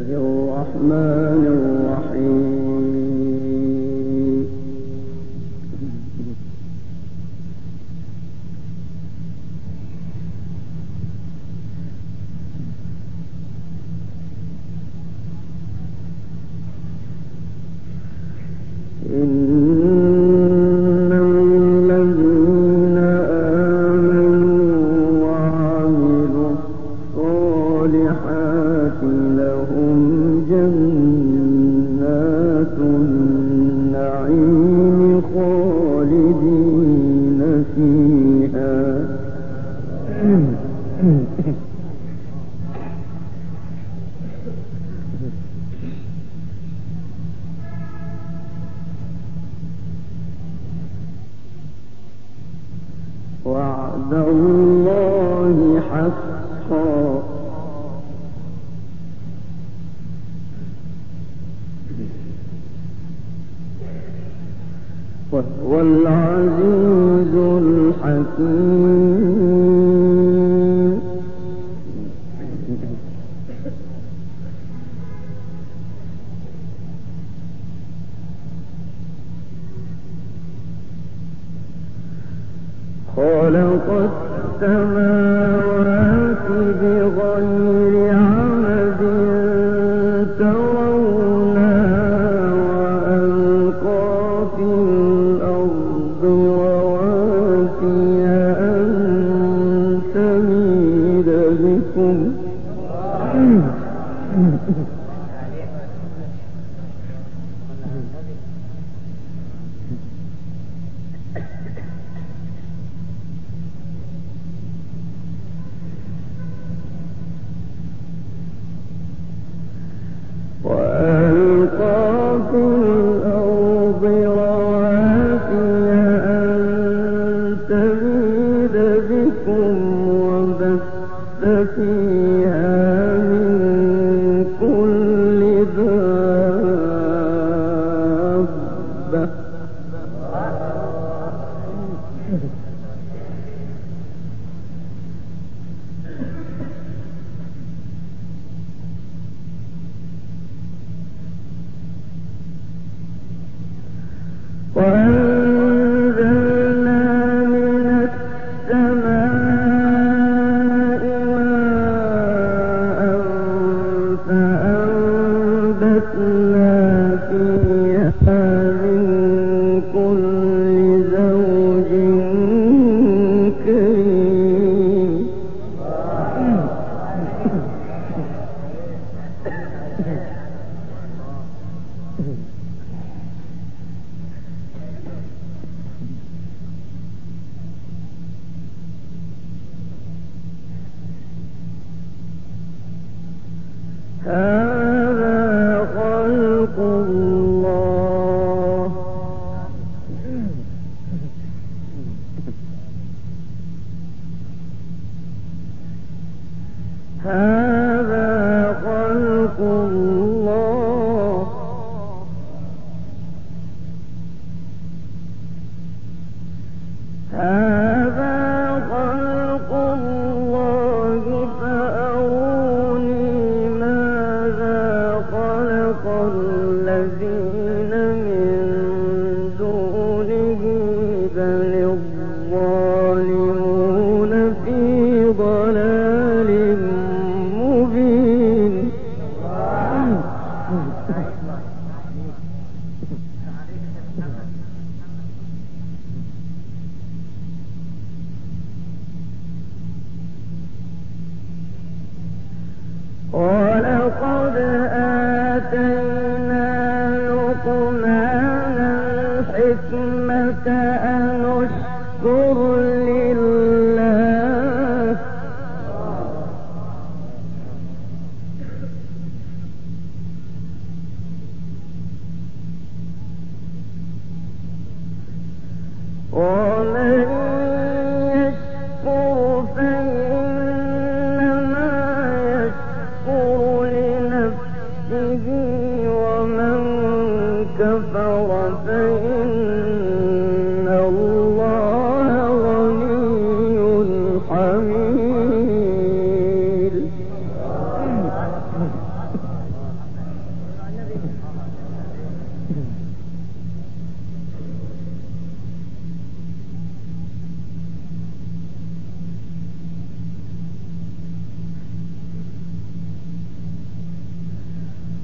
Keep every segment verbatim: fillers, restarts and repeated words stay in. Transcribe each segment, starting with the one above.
الرحمن الرحيم. إن الذين آمنوا وعملوا الصالحات لهم جنات النعيم خالدين فيها وعد الله حقا وهو العزيز الحكيم. خلق السماوات بغير عمد ترونها وألقى في الأرض رواسي أن تميد بكم وألقى في الأرض رواسي أن تميد بكم وبث فيها من كل دابة وأنزلنا من السماء ماء فأنبتنا فيها من كل زوج كريم. هذا خلق الله هذا خلق الله هذا خلق الله فأروني ماذا خلق الذين من دونه بل الظالمون في ضلال مبين. ولقد آتينا لقمان الحكمة أن اشكر لله ومن يشكر فإنما يشكر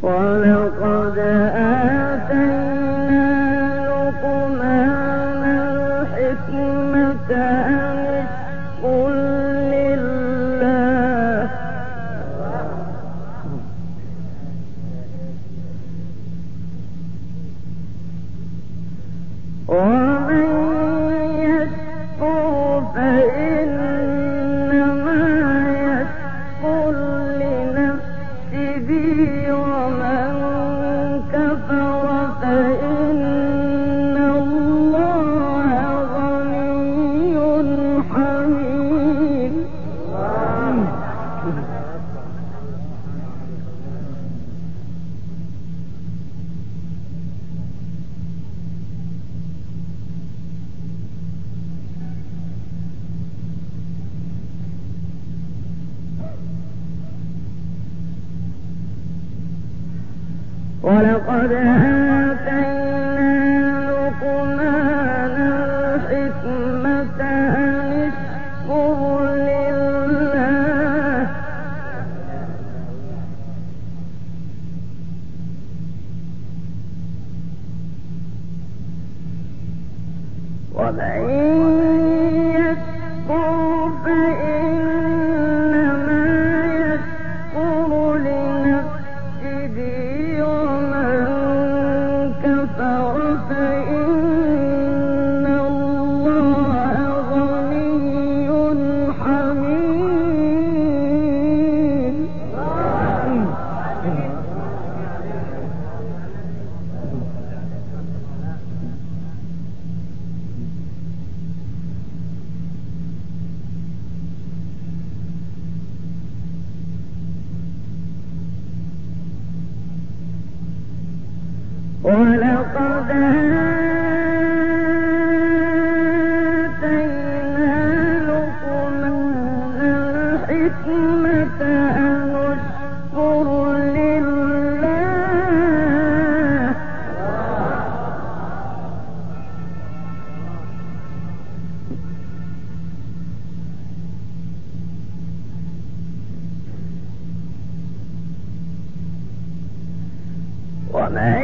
ولقد آتينا لقمان الحكمة أن اشكر لله ومن يشكر فإنما يشكر لنفسه ومن كفر فإن الله غني حميد. ولقد آتينا لقمان الحكمة أن اشكر لله ومن يشكر فإنما يشكر لنفسه ومن كفر فإن الله غني حميد. ولقد آتينا لقمان الحكمة أن اشكر لله ومن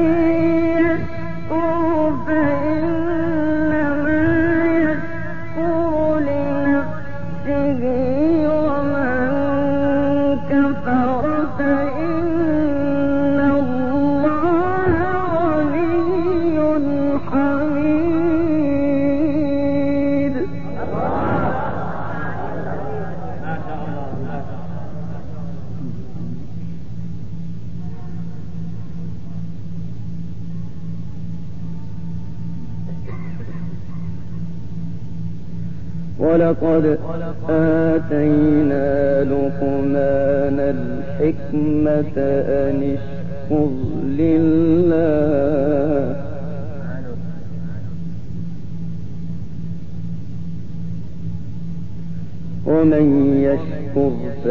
يشكر فإنما يشكر لنفسه ومن كفر فإن الله غني حميد. ولقد آتينا لقمان الحكمة أن اشكر لله ومن يشكر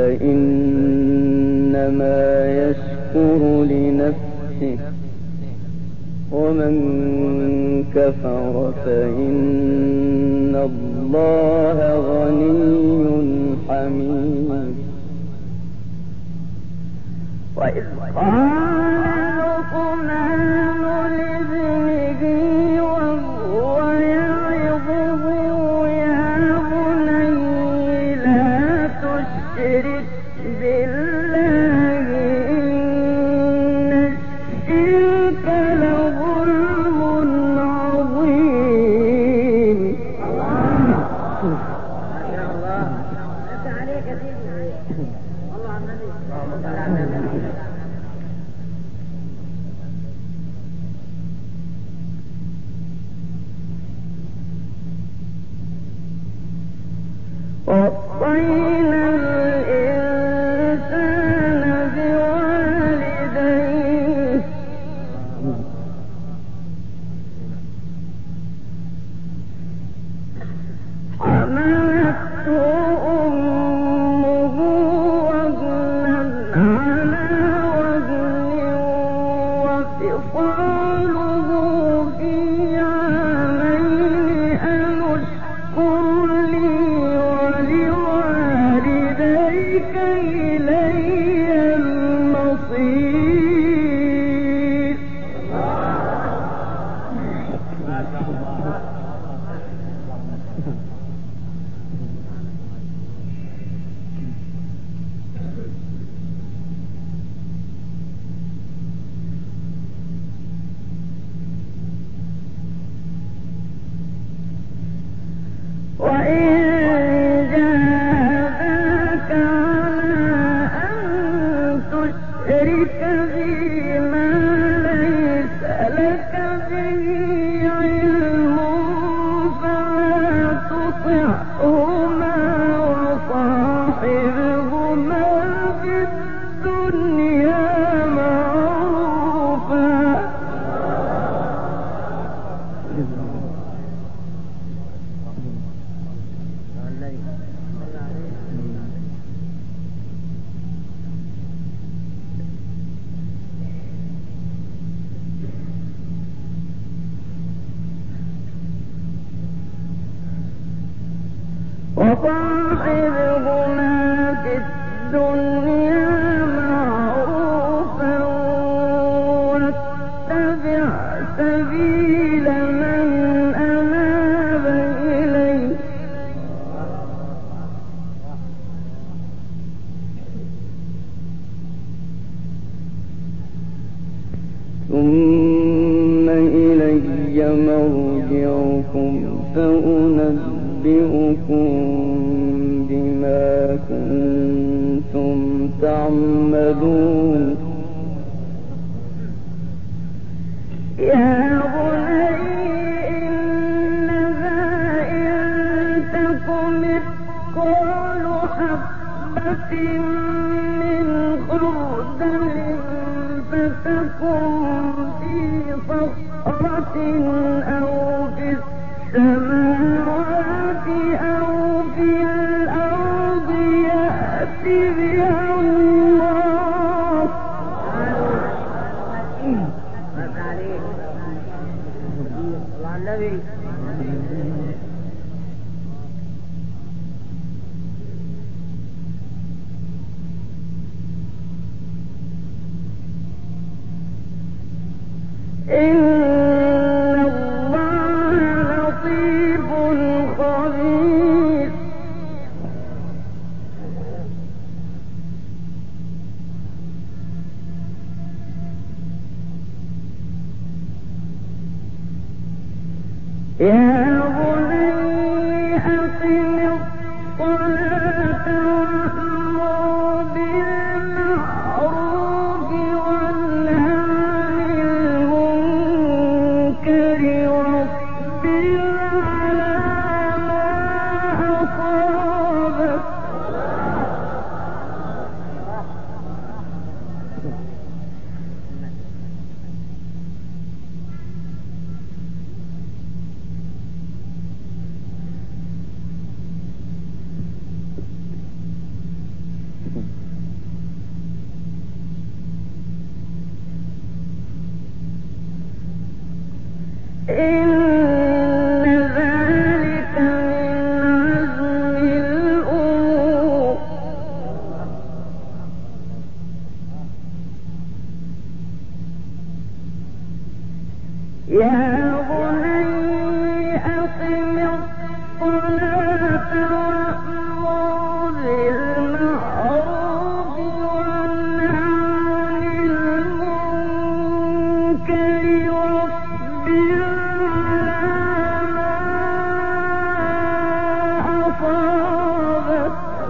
فإنما يشكر لنفسه ومن كفر فإن الله غني حميد. وإذ قال لقمان لابنه وهو يعظه يا بني لا تشرك بالله إن الشرك لظلم عظيم. وصينا الإنسان بوالديه حملته أمه وهنا على وهن وفصاله في عامين أن اشكر لي ولوالديك إلي المصير. ثم إلي مرجعكم فأنبئكم بما كنتم تعملون. يا بني إنها إن تك مثقال حبة من خردل فتكن في صخرة أو في السماوات أو في الأرض يأت بها الله. إن الله لطيف خبير. يا بني أقم الصلاة وأمر بالمعروف وانه عن المنكر واصبر على ما أصابك. إن ذلك من عزم الأمور. يا بني أقم الصلاة وأمر بالمعروف وانه عن المنكر واصبر على ما أصابك.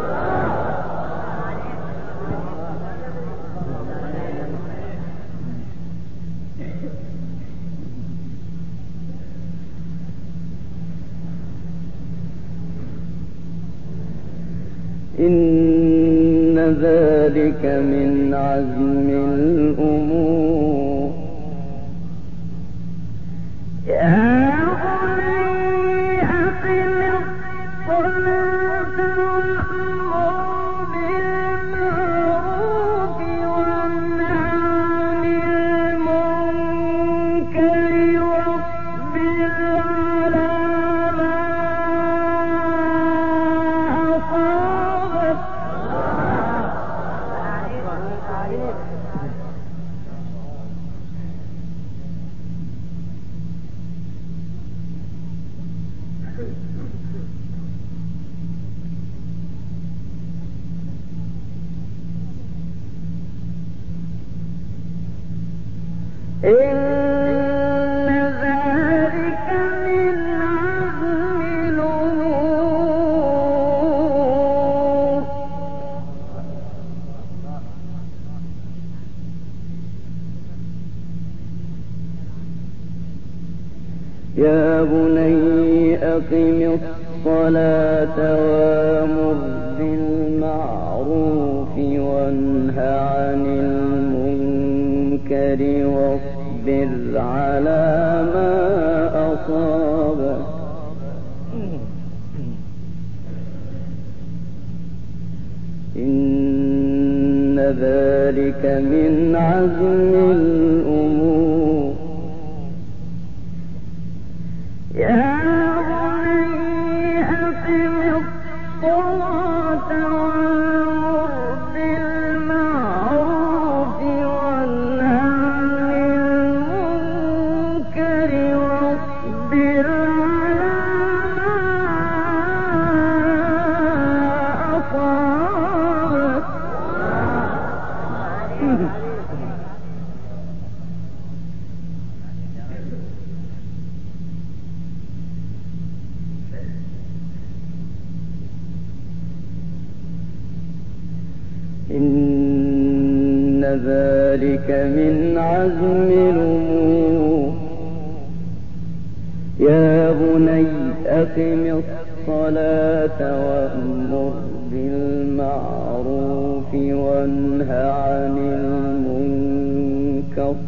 إن ذلك من عزم الأمور. يا بني أقم الصلاة وأمر بالمعروف وانه عن المنكر واصبر على ما أصابك. إن ذلك من عزم الأمور. يا بني أقم الصلاة وأمر بالمعروف بالمعروف وانه عن المنكر واصبر على ما أصابك إن ذلك من عزم الأمور يا بني أقم الصلاة وأمر بالمعروف وانه عن المنكر واصبر على ما أصابك إن ذلك من عزم الأمور يا بني أقم الصلاة وأمر بالمعروف وانه عن المنكر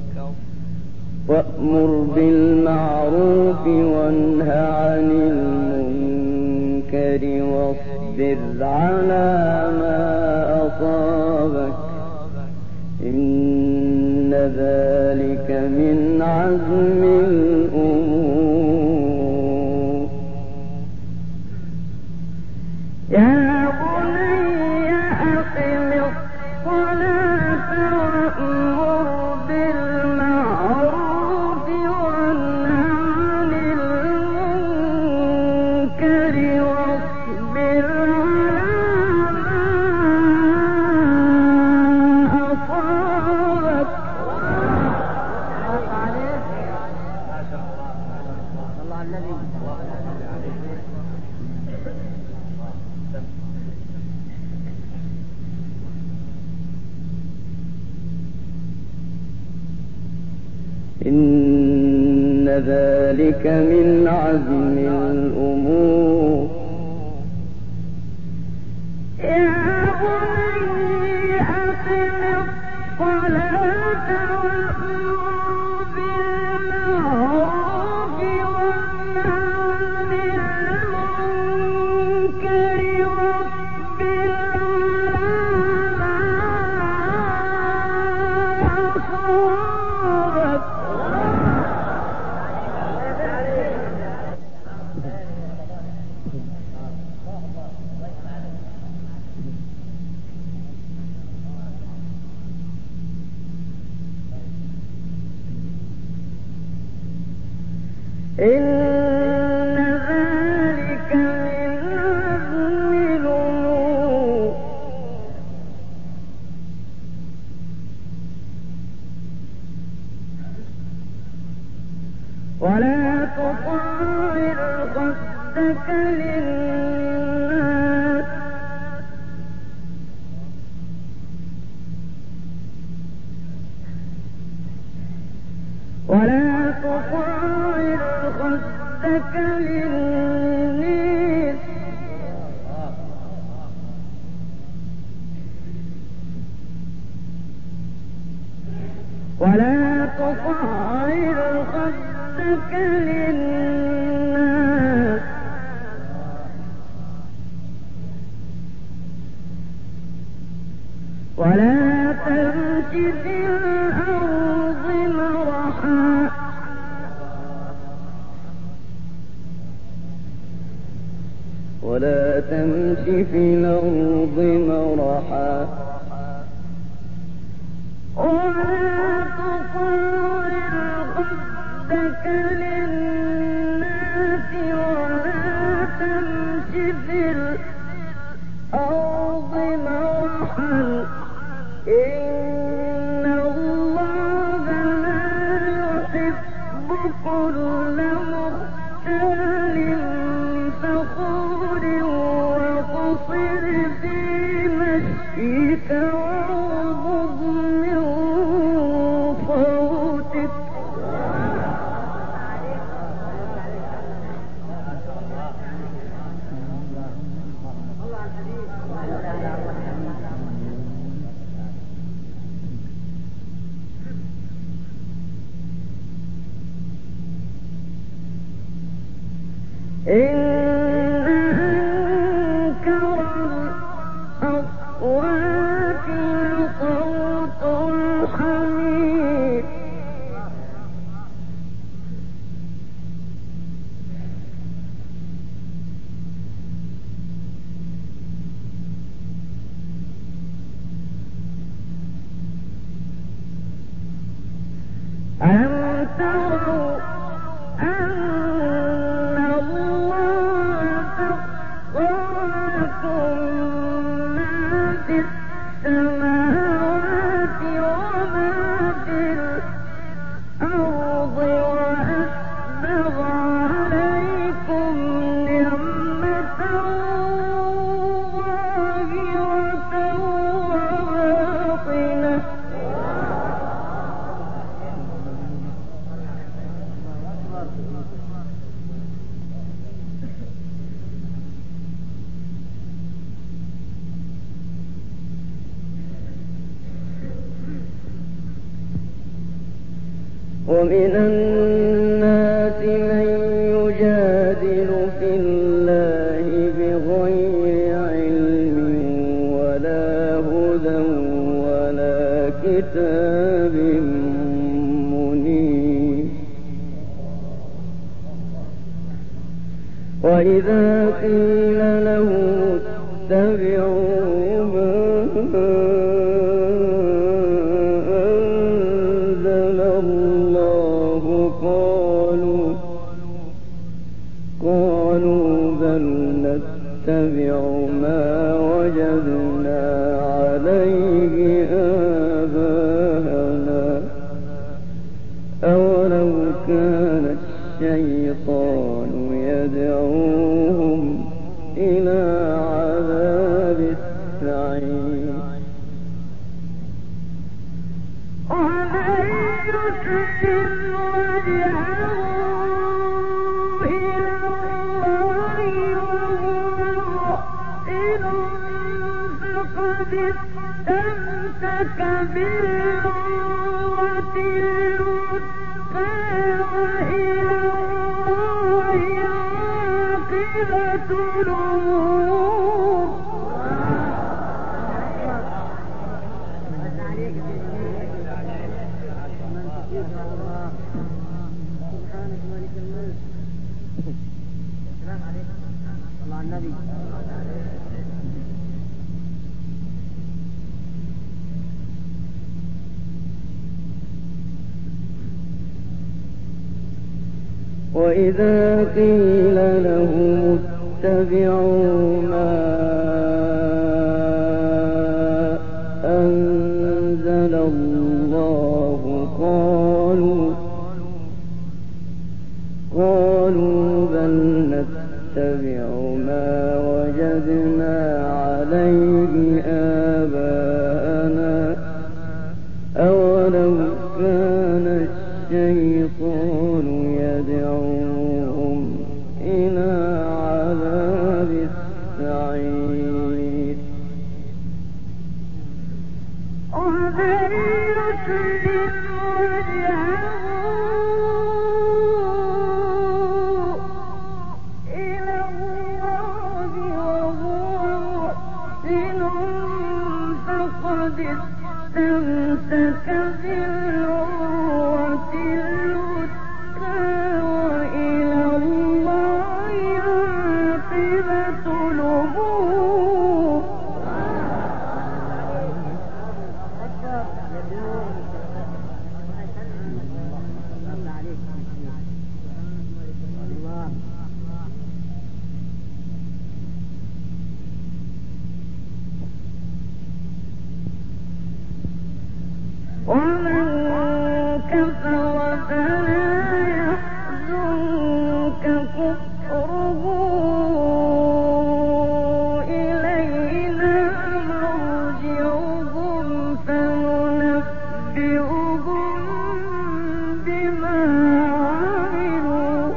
وأمر بالمعروف وانه عن المنكر واصبر على ما أصابك إن ذلك من عزم الأمور يا بني أقم الصلاة وأمر بالمعروف وانه عن المنكر واصبر على ما أصابك الله على النبي إن ذلك من عزم الأمور يا بني أقم الصلاة وأمر بالمعروف وانه عن المنكر واصبر على ما أصابك إن ذلك من عزم الأمور ولا تصعر خدك للناس ولا تصعر خدك للناس ولا تصعر خدك للناس ولا تمش في الأرض مرحا ولا تمش في الأرض مرحا ولا تصعر خدك للناس ولا تمش في الأرض مرحا إن الله لا يحب كل مختال فخور وقصر في مشيك واغضض من صوتك واكل صوت الحمير ألم تروا أن الله سخر لكم ما في السماوات وما في الأرض وأسبغ عليكم نعمته ظاهرة وباطنة ومن الناس من يجادل في الله بغير علم ولا هدى ولا كتاب منير وإذا قيل له اتبعوا ما نتبع ما وجدنا عليه آباءنا أولو كان الشيطان يدعوهم إلى عذاب السعير ومن يسلم وجهه إلى الله فقد استمسك بالعروة الوثقى وإلى الله عاقبة الأمور سبحانك مالك الملك السلام عليكم الله على النبي وإذا قيل لهم اتبعوا ما أنزل الله قالوا قالوا بل نتبع ما وجدنا عليه آباءنا أولو كان الشيطان يدعوهم إلى عذاب السعير ومن يسلم وجهه إلى الله وهو محسن فقد استمسك بالعروة الوثقى وإلى الله عاقبة الأمور ومن كفر فلا يحزنك كفره إلينا مرجعهم فننبئهم بما عملوا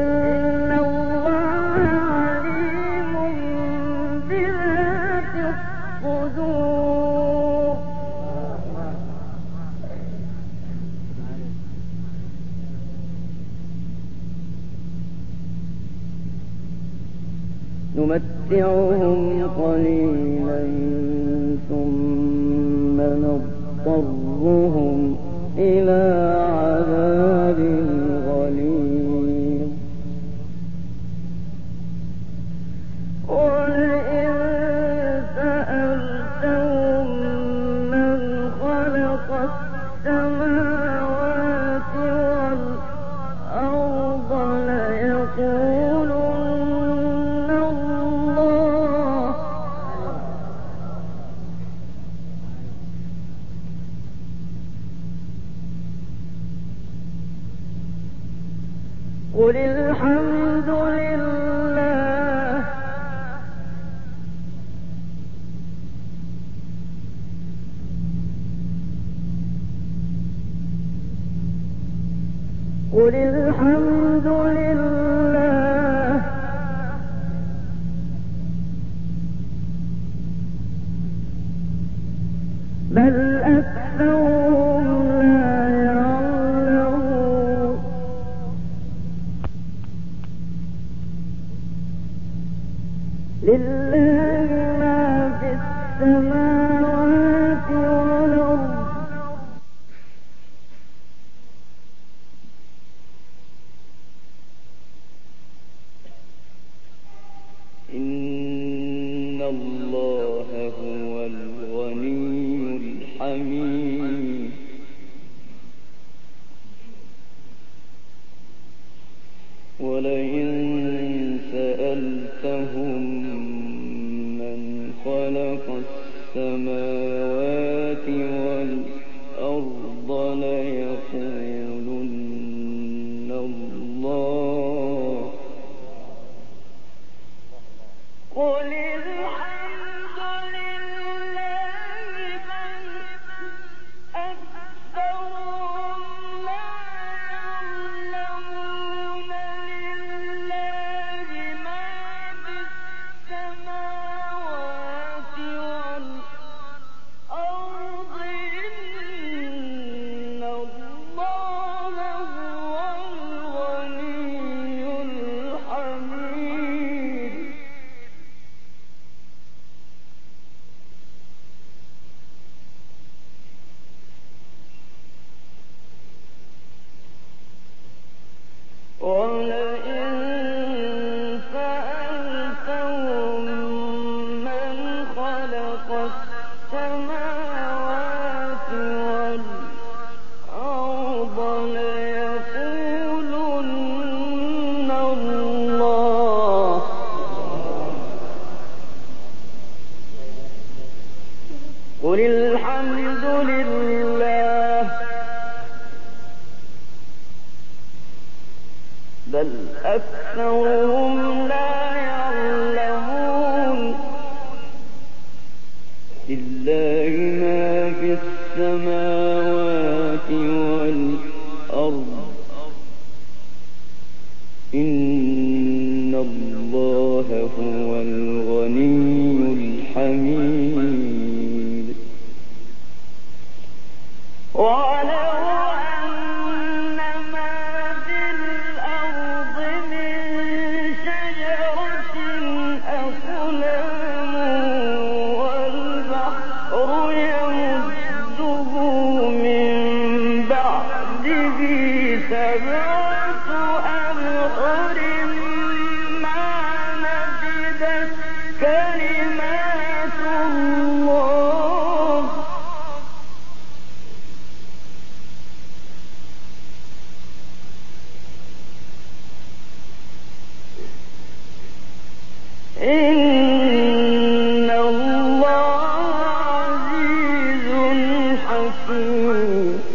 إن الله عليم بذات الصدور نمتعهم قليلا ثم نضطرهم إلى عذاب غليظ قل إن سألتهم من خلق السماوات والأرض ليقولن الله قل الحمد لله قل الحمد لله بل أكثرهم لا يعلمون لله ما في السماوات والأرض إن الله هو الغني الحميد ولئن سألتهم من خلق السماوات والأرض ليقولن الله قل الحمد لله بل أكثرهم لا يعلمون لله ما في السماوات والأرض إن الله هو الغني الحميد ولئن سألتهم من خلق السماوات والأرض ليقولن الله قل الحمد لله بل أكثرهم لا يعلمون لله ما في السماوات والأرض إن الله هو الغني الحميد ولو أن ما في الأرض من شجرة أقلام والبحر يمده من بعده سبعة أبحر ما نفدت كلمات الله إن الله عزيز حكيم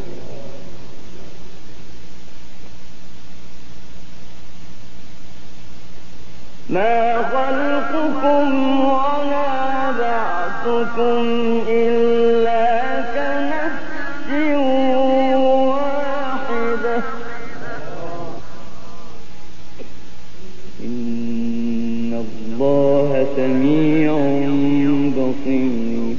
ما خلقكم ولا بعثكم إلا كنفس واحدة إن الله سميع بصير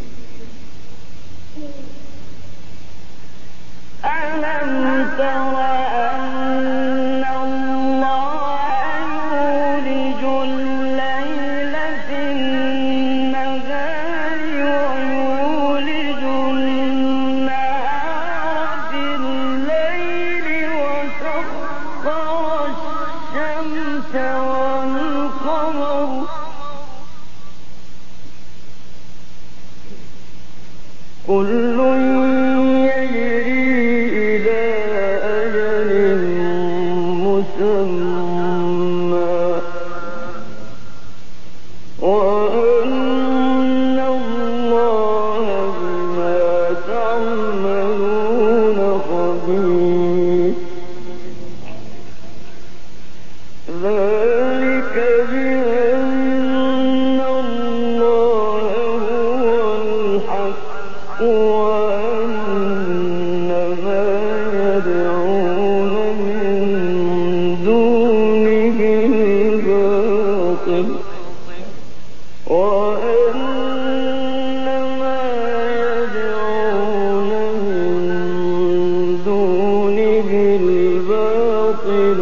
ألم تر أن الله يولج الليل كل يجري إلى أجل مسمى وأن الله بما تعملون خبير ذلك بأن الله هو الحق وأن ما يدعون من دونه الباطل وأن ما يدعون من دونه الباطل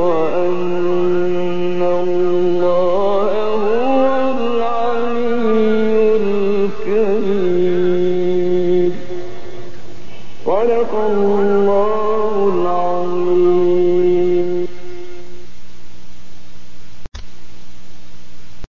وأن الله هو العلي الكبير